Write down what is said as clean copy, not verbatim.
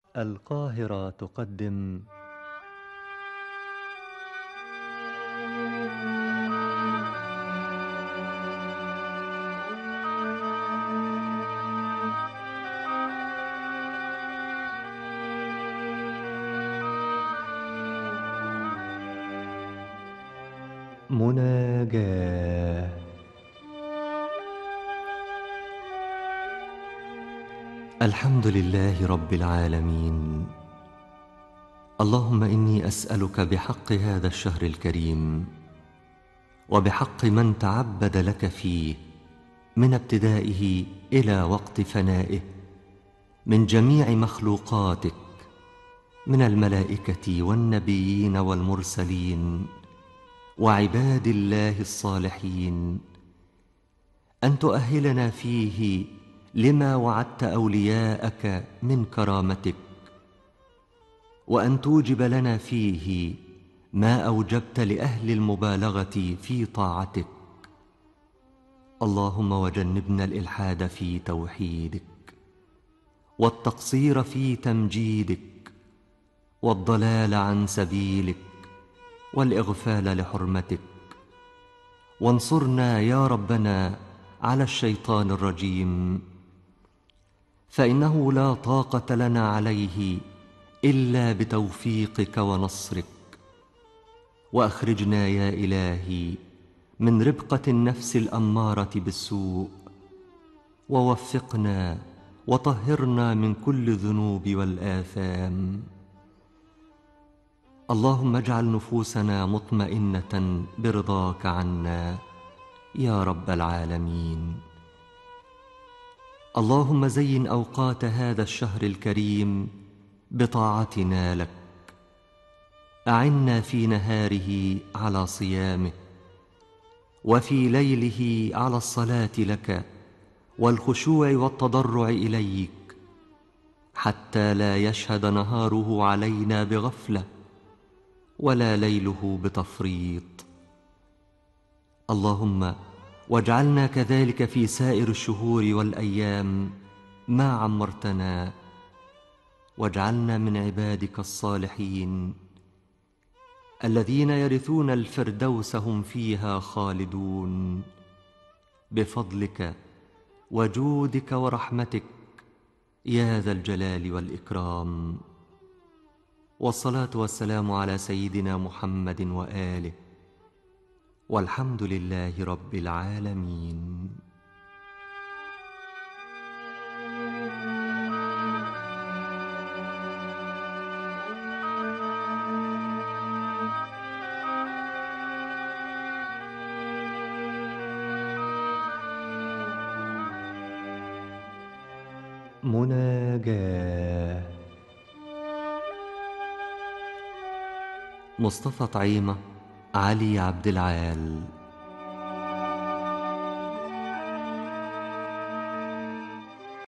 القاهرة تقدم مناجاة. الحمد لله رب العالمين. اللهم إني أسألك بحق هذا الشهر الكريم وبحق من تعبد لك فيه من ابتدائه إلى وقت فنائه من جميع مخلوقاتك، من الملائكة والنبيين والمرسلين وعباد الله الصالحين، أن تؤهلنا فيه لما وعدت أولياءك من كرامتك، وأن توجب لنا فيه ما أوجبت لأهل المبالغة في طاعتك. اللهم وجنبنا الإلحاد في توحيدك، والتقصير في تمجيدك، والضلال عن سبيلك، والإغفال لحرمتك. وانصرنا يا ربنا على الشيطان الرجيم، فإنه لا طاقة لنا عليه إلا بتوفيقك ونصرك. وأخرجنا يا إلهي من ربقة النفس الأمارة بالسوء، ووفقنا وطهرنا من كل الذنوب والآثام. اللهم اجعل نفوسنا مطمئنة برضاك عنا يا رب العالمين. اللهم زين أوقات هذا الشهر الكريم بطاعتنا لك، أعنا في نهاره على صيامه، وفي ليله على الصلاة لك والخشوع والتضرع إليك، حتى لا يشهد نهاره علينا بغفلة ولا ليله بتفريط. اللهم واجعلنا كذلك في سائر الشهور والأيام ما عمرتنا، واجعلنا من عبادك الصالحين الذين يرثون الفردوس هم فيها خالدون، بفضلك وجودك ورحمتك يا ذا الجلال والإكرام. والصلاة والسلام على سيدنا محمد وآله، والحمد لله رب العالمين. مناجاة. مصطفى طعيمة، علي عبد العال.